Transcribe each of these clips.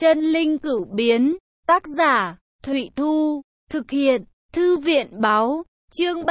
Chân linh cửu biến, tác giả, Thụy Thu, thực hiện, Thư viện báo, chương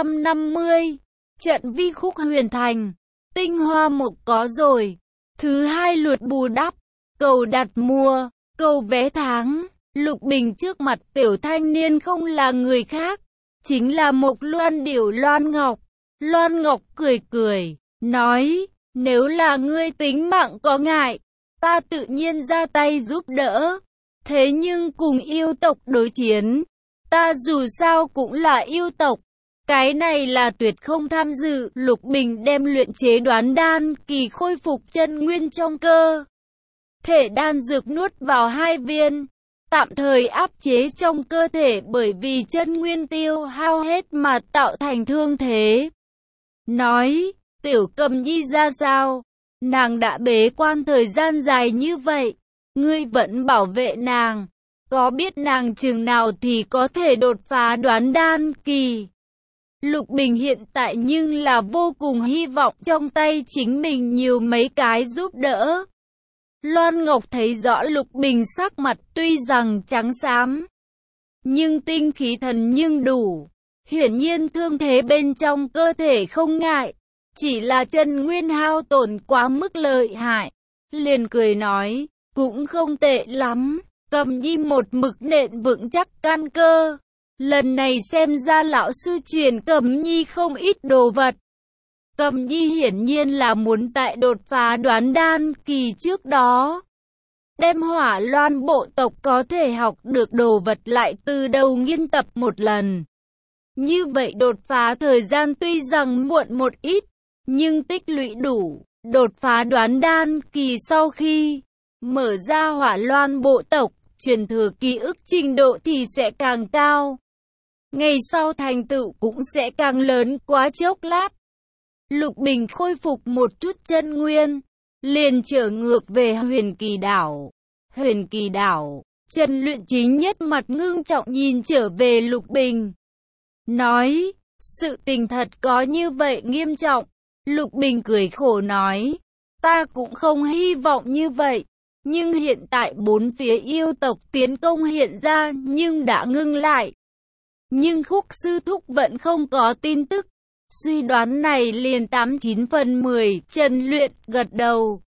350, trận vi khúc huyền thành, tinh hoa mục có rồi, thứ hai luật bù đắp, cầu đặt mua, cầu vé tháng, Lục Bình trước mặt tiểu thanh niên không là người khác, chính là Mộc Loan Điểu Loan Ngọc. Loan Ngọc cười cười, nói, nếu là ngươi tính mạng có ngại, ta tự nhiên ra tay giúp đỡ. Thế nhưng cùng yêu tộc đối chiến, ta dù sao cũng là yêu tộc. Cái này là tuyệt không tham dự. Lục Bình đem luyện chế đoán đan kỳ khôi phục chân nguyên trong cơ thể đan dược nuốt vào 2 viên, tạm thời áp chế trong cơ thể bởi vì chân nguyên tiêu hao hết mà tạo thành thương thế. Nói, tiểu Cầm Nhi ra sao? Nàng đã bế quan thời gian dài như vậy, ngươi vẫn bảo vệ nàng, có biết nàng chừng nào thì có thể đột phá đoán đan kỳ? Lục Bình hiện tại nhưng là vô cùng hy vọng trong tay chính mình nhiều mấy cái giúp đỡ. Loan Ngọc thấy rõ Lục Bình sắc mặt tuy rằng trắng xám, nhưng tinh khí thần nhưng đủ. Hiển nhiên thương thế bên trong cơ thể không ngại, chỉ là chân nguyên hao tổn quá mức lợi hại. Liền cười nói, cũng không tệ lắm, Cầm Nhi một mực nện vững chắc căn cơ. Lần này xem ra lão sư truyền Cầm Nhi không ít đồ vật. Cầm Nhi hiển nhiên là muốn tại đột phá đoán đan kỳ trước đó, đem Hỏa Loan bộ tộc có thể học được đồ vật lại từ đầu nghiên tập một lần. Như vậy đột phá thời gian tuy rằng muộn một ít, nhưng tích lũy đủ, đột phá đoán đan kỳ sau khi mở ra Hỏa Loan bộ tộc, truyền thừa ký ức trình độ thì sẽ càng cao. Ngày sau thành tựu cũng sẽ càng lớn quá chốc lát. Lục Bình khôi phục một chút chân nguyên, liền trở ngược về Huyền Kỳ đảo. Huyền Kỳ đảo, Trần Luyện Chính nhất mặt ngưng trọng nhìn trở về Lục Bình, nói, sự tình thật có như vậy nghiêm trọng? Lục Bình cười khổ nói, ta cũng không hy vọng như vậy, nhưng hiện tại bốn phía yêu tộc tiến công hiện ra nhưng đã ngưng lại. Nhưng Khúc sư thúc vẫn không có tin tức, suy đoán này liền 89 phần 10, Trần Luyện gật đầu,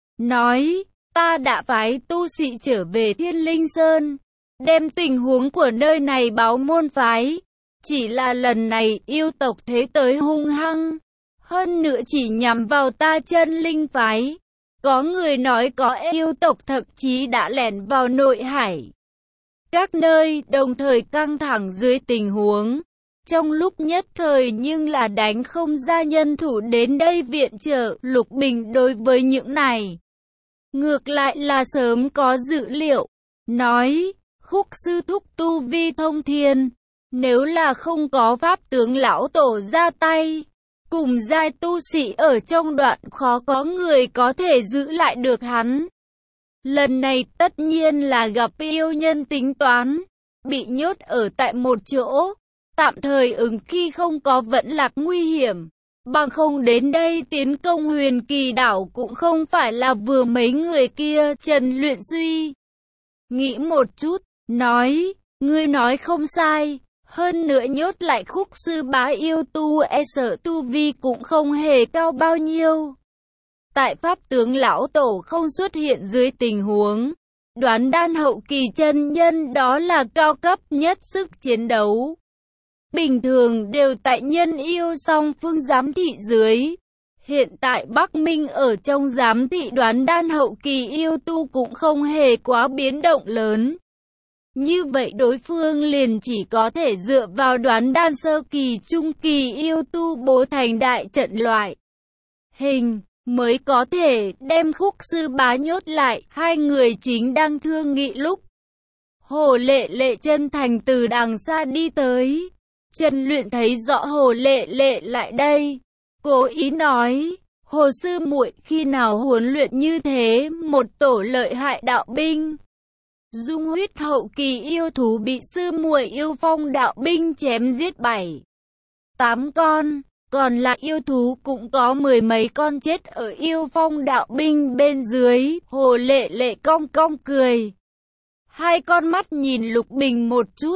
nói, ta đã phái tu sĩ trở về Thiên Linh Sơn, đem tình huống của nơi này báo môn phái. Chỉ là lần này yêu tộc thế tới hung hăng, hơn nữa chỉ nhắm vào ta Chân Linh phái. Có người nói có yêu tộc thậm chí đã lẻn vào nội hải các nơi, đồng thời căng thẳng dưới tình huống. Trong lúc nhất thời nhưng là đánh không ra nhân thủ đến đây viện trợ. Lục Bình đối với những này ngược lại là sớm có dự liệu, nói, Khúc sư thúc tu vi thông thiên, nếu là không có pháp tướng lão tổ ra tay, cùng giai tu sĩ ở trong đoạn khó có người có thể giữ lại được hắn. Lần này tất nhiên là gặp yêu nhân tính toán, bị nhốt ở tại một chỗ, tạm thời ứng khi không có vẫn lạc nguy hiểm. Bằng không đến đây tiến công Huyền Kỳ đảo cũng không phải là vừa mấy người kia. Trần Luyện suy nghĩ một chút, nói, ngươi nói không sai, hơn nữa nhốt lại Khúc sư bá yêu tu sợ tu vi cũng không hề cao bao nhiêu. Tại pháp tướng lão tổ không xuất hiện dưới tình huống, đoán đan hậu kỳ chân nhân đó là cao cấp nhất sức chiến đấu. Bình thường đều tại nhân yêu song phương giám thị dưới. Hiện tại Bắc Minh ở trong giám thị đoán đan hậu kỳ yêu tu cũng không hề quá biến động lớn. Như vậy đối phương liền chỉ có thể dựa vào đoán đan sơ kỳ trung kỳ yêu tu bố thành đại trận loại hình, mới có thể đem Khúc sư bá nhốt lại. Hai người chính đang thương nghị lúc, Hồ Lệ Lệ chân thành từ đằng xa đi tới. Trần Luyện thấy rõ Hồ Lệ Lệ lại đây, cố ý nói, Hồ sư muội khi nào huấn luyện như thế một tổ lợi hại đạo binh? Dung huyết hậu kỳ yêu thú bị sư muội yêu phong đạo binh chém giết 7, 8 con, Còn là yêu thú cũng có mười mấy con chết ở Yêu Phong đạo binh bên dưới. Hồ Lệ Lệ cong cong cười. Hai con mắt nhìn Lục Bình một chút,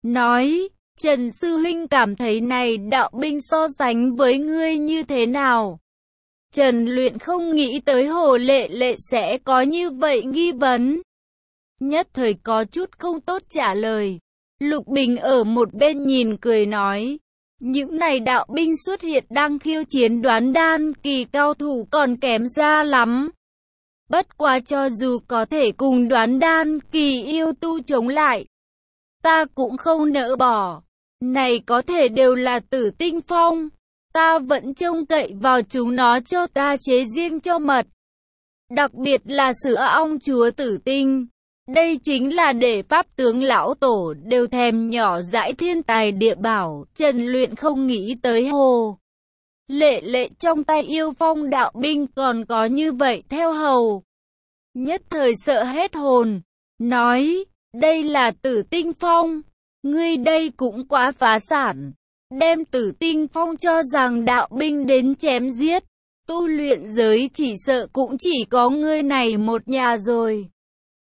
nói, Trần Sư Huynh cảm thấy này đạo binh so sánh với ngươi như thế nào? Trần Luyện không nghĩ tới Hồ Lệ Lệ sẽ có như vậy nghi vấn. Nhất thời có chút không tốt trả lời. Lục Bình ở một bên nhìn cười nói, những này đạo binh xuất hiện đang khiêu chiến đoán đan kỳ cao thủ còn kém xa lắm. Bất quá cho dù có thể cùng đoán đan kỳ yêu tu chống lại, ta cũng không nỡ bỏ. Này có thể đều là Tử Tinh Phong, ta vẫn trông cậy vào chúng nó cho ta chế riêng cho mật. Đặc biệt là sữa ong chúa Tử Tinh. Đây chính là để pháp tướng lão tổ đều thèm nhỏ dãi thiên tài địa bảo. Trần Luyện không nghĩ tới Hồ Lệ Lệ trong tay Yêu Phong đạo binh còn có như vậy theo hầu. Nhất thời sợ hết hồn, nói, đây là Tử Tinh Phong, ngươi đây cũng quá phá sản, đem Tử Tinh Phong cho rằng đạo binh đến chém giết, tu luyện giới chỉ sợ cũng chỉ có ngươi này một nhà rồi.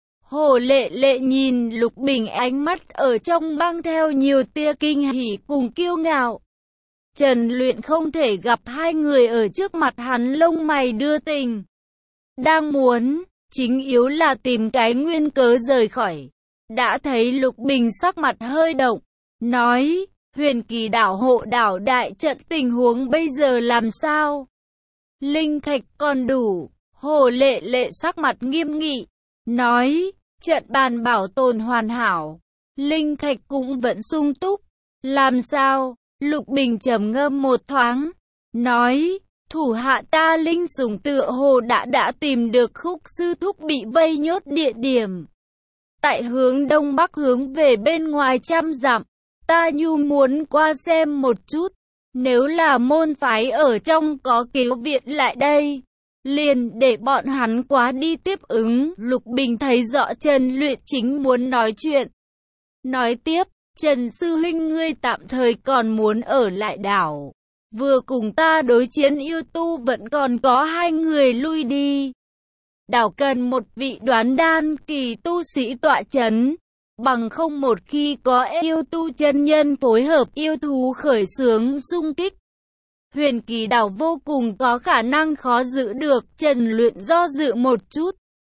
Hồ Lệ Lệ nhìn Lục Bình, ánh mắt ở trong mang theo nhiều tia kinh hỉ cùng kiêu ngạo. Trần Luyện không thể gặp hai người ở trước mặt hắn lông mày đưa tình. Đang muốn, chính yếu là tìm cái nguyên cớ rời khỏi. Đã thấy Lục Bình sắc mặt hơi động, nói, Huyền Kỳ đảo hộ đảo đại trận tình huống bây giờ làm sao? Linh thạch còn đủ. Hồ Lệ Lệ sắc mặt nghiêm nghị, nói, trận bàn bảo tồn hoàn hảo, linh thạch cũng vẫn sung túc. Làm sao? Lục Bình trầm ngâm một thoáng, nói, thủ hạ ta linh sủng tựa hồ đã tìm được Khúc sư thúc bị vây nhốt địa điểm. Tại hướng đông bắc hướng về bên ngoài 100 dặm, ta nhu muốn qua xem một chút, nếu là môn phái ở trong có cứu viện lại đây, liền để bọn hắn quá đi tiếp ứng. Lục Bình thấy rõ Trần Luyện chính muốn nói chuyện. Nói tiếp, Trần Sư Huynh ngươi tạm thời còn muốn ở lại đảo. Vừa cùng ta đối chiến yêu tu vẫn còn có hai người lui đi. Đảo cần một vị đoán đan kỳ tu sĩ tọa chấn. Bằng không một khi có yêu tu chân nhân phối hợp yêu thú khởi xướng xung kích, Huyền Kỳ đảo vô cùng có khả năng khó giữ được. Trần Luyện do dự một chút,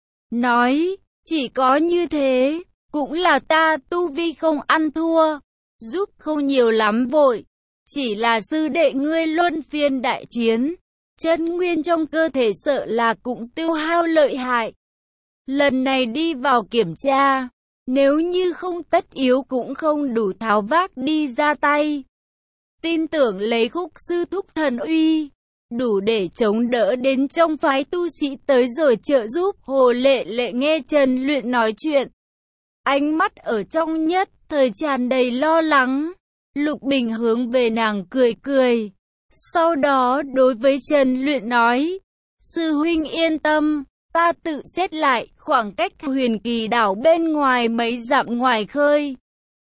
nói, chỉ có như thế, cũng là ta tu vi không ăn thua, giúp không nhiều lắm vội. Chỉ là sư đệ ngươi luân phiên đại chiến, chân nguyên trong cơ thể sợ là cũng tiêu hao lợi hại. Lần này đi vào kiểm tra, nếu như không tất yếu cũng không đủ tháo vác đi ra tay. Tin tưởng lấy Khúc sư thúc thần uy, đủ để chống đỡ đến trong phái tu sĩ tới rồi trợ giúp. Hồ Lệ Lệ nghe Trần Luyện nói chuyện, ánh mắt ở trong nhất thời tràn đầy lo lắng. Lục Bình hướng về nàng cười cười, sau đó đối với Trần Luyện nói, sư huynh yên tâm, ta tự xét lại khoảng cách Huyền Kỳ đảo bên ngoài mấy dặm ngoài khơi.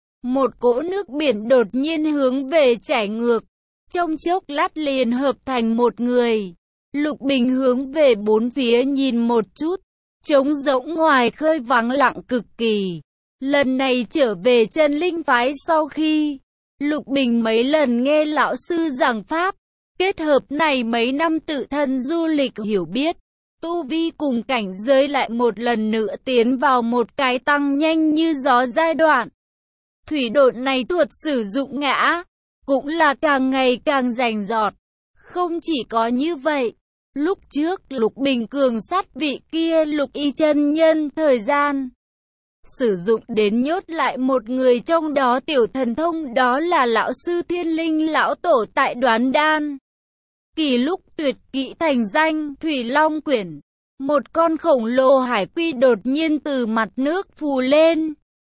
Một cỗ nước biển đột nhiên hướng về chảy ngược, trong chốc lát liền hợp thành một người. Lục Bình hướng về bốn phía nhìn một chút, trống rỗng ngoài khơi vắng lặng cực kỳ. Lần này trở về Chân Linh phái sau khi Lục Bình mấy lần nghe lão sư giảng pháp, kết hợp này mấy năm tự thân du lịch hiểu biết, tu vi cùng cảnh giới lại một lần nữa tiến vào một cái tăng nhanh như gió giai đoạn. Thủy độn này thuật sử dụng ngã, cũng là càng ngày càng rành rọt. Không chỉ có như vậy, lúc trước Lục Bình cường sát vị kia Lục Y chân nhân thời gian sử dụng đến nhốt lại một người trong đó tiểu thần thông, đó là lão sư Thiên Linh lão tổ tại Đoán Đan kỳ lúc tuyệt kỹ thành danh Thủy Long Quyển. Một con khổng lồ hải quy đột nhiên từ mặt nước phù lên.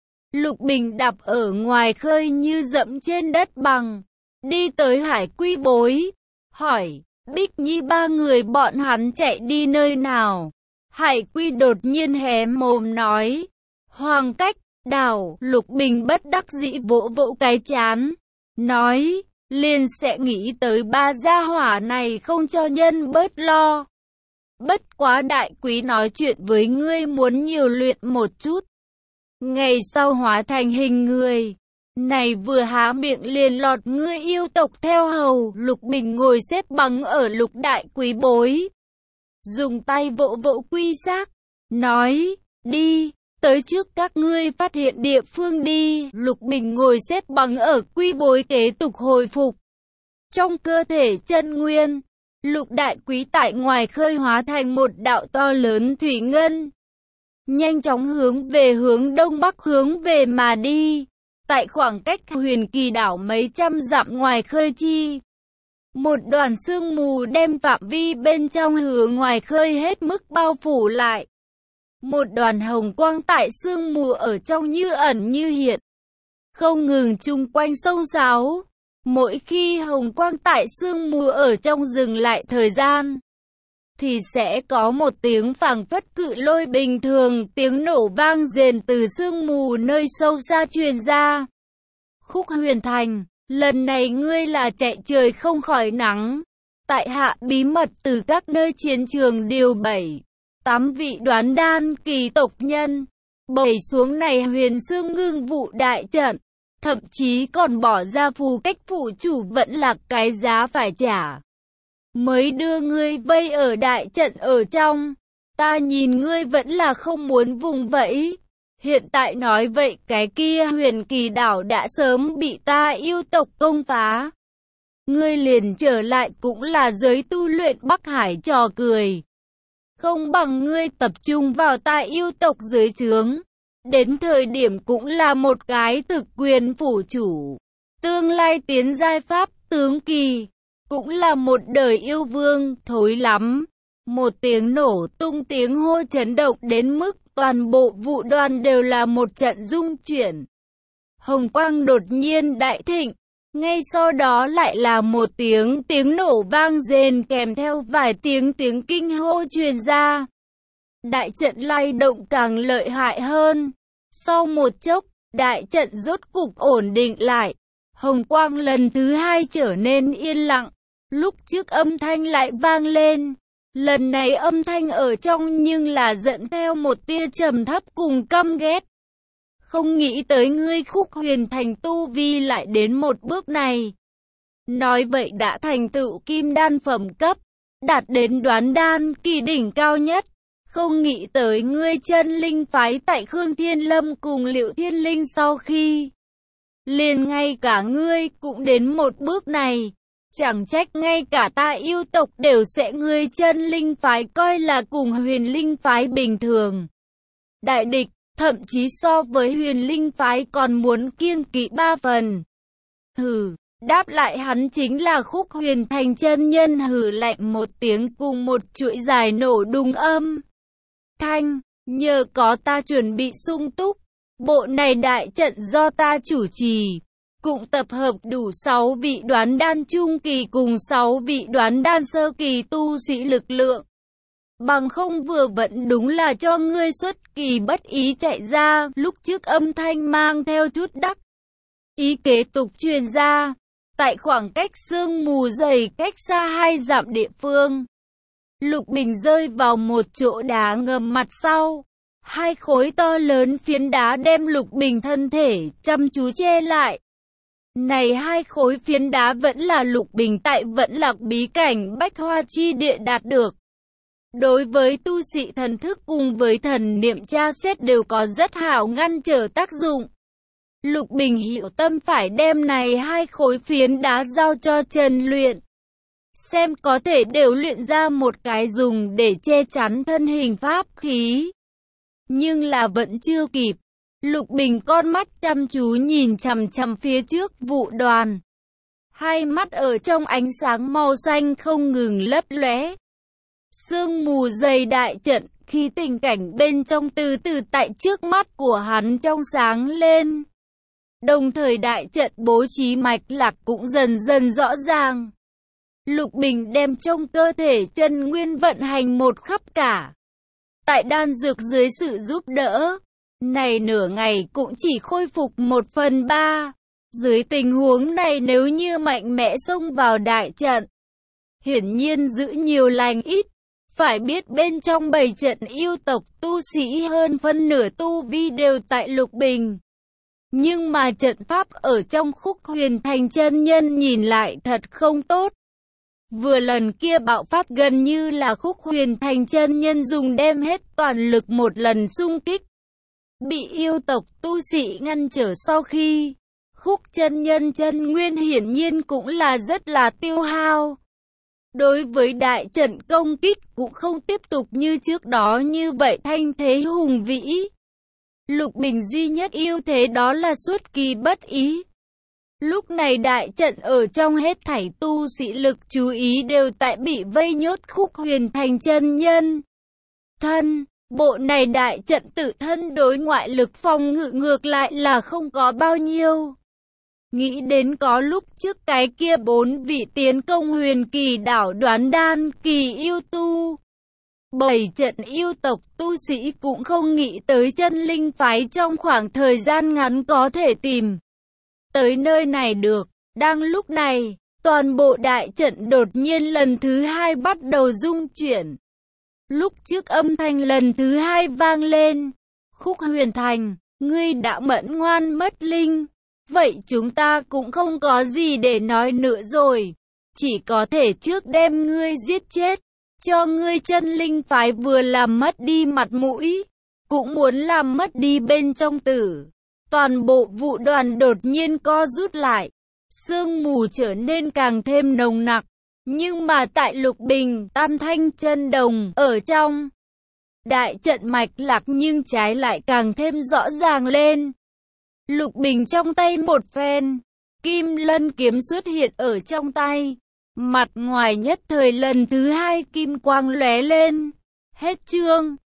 Lục Bình đạp ở ngoài khơi như dẫm trên đất bằng, đi tới hải quy bối, hỏi, Bích Nhi ba người bọn hắn chạy đi nơi nào? Hải quy đột nhiên hé mồm nói, Hoàng Cách đảo. Lục Bình bất đắc dĩ vỗ vỗ cái chán, nói, liền sẽ nghĩ tới ba gia hỏa này không cho nhân bớt lo. Bất quá đại quý nói chuyện với ngươi muốn nhiều luyện một chút. Ngày sau hóa thành hình người. Này vừa há miệng liền lọt ngươi yêu tộc theo hầu. Lục Bình ngồi xếp bằng ở Lục đại quý bối. Dùng tay vỗ vỗ quy xác. Nói, đi, tới trước các ngươi phát hiện địa phương đi. Lục Bình ngồi xếp bằng ở quy bối kế tục hồi phục. Trong cơ thể chân nguyên, Lục đại quý tại ngoài khơi hóa thành một đạo to lớn thủy ngân. Nhanh chóng hướng đông bắc hướng về mà đi. Tại khoảng cách Huyền Kỳ đảo mấy trăm dặm ngoài khơi chi. Một đoàn sương mù đem phạm vi bên trong hướng ngoài khơi hết mức bao phủ lại. Một đoàn hồng quang tại sương mù ở trong như ẩn như hiện. Không ngừng chung quanh sông sáo. Mỗi khi hồng quang tại sương mù ở trong dừng lại thời gian, thì sẽ có một tiếng phảng phất cự lôi bình thường, tiếng nổ vang rền từ sương mù nơi sâu xa truyền ra. Khúc Huyền Thành, lần này ngươi là chạy trời không khỏi nắng. Tại hạ bí mật từ các nơi chiến trường điều 7-8 vị đoán đan kỳ tộc nhân, bày xuống này Huyền Xương Ngưng Vụ đại trận. Thậm chí còn bỏ ra phù cách phụ chủ vẫn là cái giá phải trả. Mới đưa ngươi vây ở đại trận ở trong. Ta nhìn ngươi vẫn là không muốn vùng vẫy. Hiện tại nói vậy cái kia Huyền Kỳ đảo đã sớm bị ta yêu tộc công phá. Ngươi liền trở lại cũng là giới tu luyện Bắc Hải trò cười. Không bằng ngươi tập trung vào ta yêu tộc dưới trướng. Đến thời điểm cũng là một cái thực quyền phủ chủ. Tương lai tiến giai pháp tướng kỳ. Cũng là một đời yêu vương, thối lắm. Một tiếng nổ tung tiếng hô chấn động đến mức toàn bộ vụ đoàn đều là một trận rung chuyển. Hồng quang đột nhiên đại thịnh. Ngay sau đó lại là một tiếng nổ vang rền kèm theo vài tiếng kinh hô truyền ra. Đại trận lay động càng lợi hại hơn. Sau một chốc, đại trận rốt cục ổn định lại. Hồng quang lần thứ hai trở nên yên lặng. Lúc trước âm thanh lại vang lên. Lần này âm thanh ở trong nhưng là dẫn theo một tia trầm thấp cùng căm ghét. Không nghĩ tới ngươi Khúc Huyền Thành tu vi lại đến một bước này. Nói vậy đã thành tựu kim đan phẩm cấp, đạt đến đoán đan kỳ đỉnh cao nhất. Không nghĩ tới ngươi chân linh phái tại Khương Thiên Lâm cùng Liệu Thiên Linh sau khi. Liền ngay cả ngươi cũng đến một bước này. Chẳng trách ngay cả ta yêu tộc đều sẽ ngươi chân linh phái coi là cùng huyền linh phái bình thường. Đại địch, thậm chí so với huyền linh phái còn muốn kiêng kỵ 3 phần. Hừ, đáp lại hắn chính là Khúc Huyền Thành chân nhân hừ lạnh một tiếng cùng một chuỗi dài nổ đùng âm. Thanh, nhờ có ta chuẩn bị sung túc, bộ này đại trận do ta chủ trì, cũng tập hợp đủ 6 vị đoán đan trung kỳ cùng 6 vị đoán đan sơ kỳ tu sĩ lực lượng. Bằng không vừa vẫn đúng là cho ngươi xuất kỳ bất ý chạy ra, lúc trước âm thanh mang theo chút đắc ý kế tục truyền ra, tại khoảng cách sương mù dày cách xa 2 dặm địa phương. Lục Bình rơi vào một chỗ đá ngầm mặt sau. 2 khối to lớn phiến đá đem Lục Bình thân thể chăm chú che lại. Này 2 khối phiến đá vẫn là Lục Bình tại Vẫn Lạc bí cảnh Bách Hoa Chi Địa đạt được. Đối với tu sĩ thần thức cùng với thần niệm tra xét đều có rất hảo ngăn trở tác dụng. Lục Bình hiểu tâm phải đem này 2 khối phiến đá giao cho Trần luyện. Xem có thể đều luyện ra một cái dùng để che chắn thân hình pháp khí. Nhưng là vẫn chưa kịp. Lục Bình con mắt chăm chú nhìn chằm chằm phía trước vụ đoàn. 2 mắt ở trong ánh sáng màu xanh không ngừng lấp lóe. Sương mù dày đại trận, khi tình cảnh bên trong từ từ tại trước mắt của hắn trong sáng lên. Đồng thời đại trận bố trí mạch lạc cũng dần dần rõ ràng. Lục Bình đem trong cơ thể chân nguyên vận hành một khắp cả. Tại đan dược dưới sự giúp đỡ, này nửa ngày cũng chỉ khôi phục 1/3. Dưới tình huống này nếu như mạnh mẽ xông vào đại trận, hiển nhiên giữ nhiều lành ít. Phải biết bên trong bầy trận yêu tộc tu sĩ hơn phân nửa tu vi đều tại Lục Bình. Nhưng mà trận pháp ở trong Khúc Huyền Thành chân nhân nhìn lại thật không tốt. Vừa lần kia bạo phát gần như là Khúc Huyền Thành chân nhân dùng đem hết toàn lực một lần xung kích. Bị yêu tộc tu sĩ ngăn trở sau khi Khúc chân nhân chân nguyên hiển nhiên cũng là rất là tiêu hao. Đối với đại trận công kích cũng không tiếp tục như trước đó như vậy thanh thế hùng vĩ. Lục Bình duy nhất ưu thế đó là xuất kỳ bất ý. Lúc này đại trận ở trong hết thảy tu sĩ lực chú ý đều tại bị vây nhốt Khúc Huyền Thành chân nhân. Bộ này đại trận tự thân đối ngoại lực phòng ngự ngược lại là không có bao nhiêu. Nghĩ đến có lúc trước cái kia 4 vị tiến công huyền kỳ đảo Đoán Đan kỳ yêu tu. Bảy trận yêu tộc tu sĩ cũng không nghĩ tới chân linh phái trong khoảng thời gian ngắn có thể tìm tới nơi này được. Đang lúc này, toàn bộ đại trận đột nhiên lần thứ hai bắt đầu rung chuyển. Lúc trước âm thanh lần thứ hai vang lên. Khúc Huyền Thành, ngươi đã mẫn ngoan mất linh. Vậy chúng ta cũng không có gì để nói nữa rồi. Chỉ có thể trước đem ngươi giết chết. Cho ngươi chân linh phái vừa làm mất đi mặt mũi. Cũng muốn làm mất đi bên trong tử. Toàn bộ vụ đoàn đột nhiên co rút lại. Sương mù trở nên càng thêm nồng nặc. Nhưng mà tại Lục Bình, Tam Thanh Chân Đồng ở trong đại trận mạch lạc nhưng trái lại càng thêm rõ ràng lên. Lục Bình trong tay một phen, Kim Lân kiếm xuất hiện ở trong tay. Mặt ngoài nhất thời lần thứ hai kim quang lóe lên. Hết chương.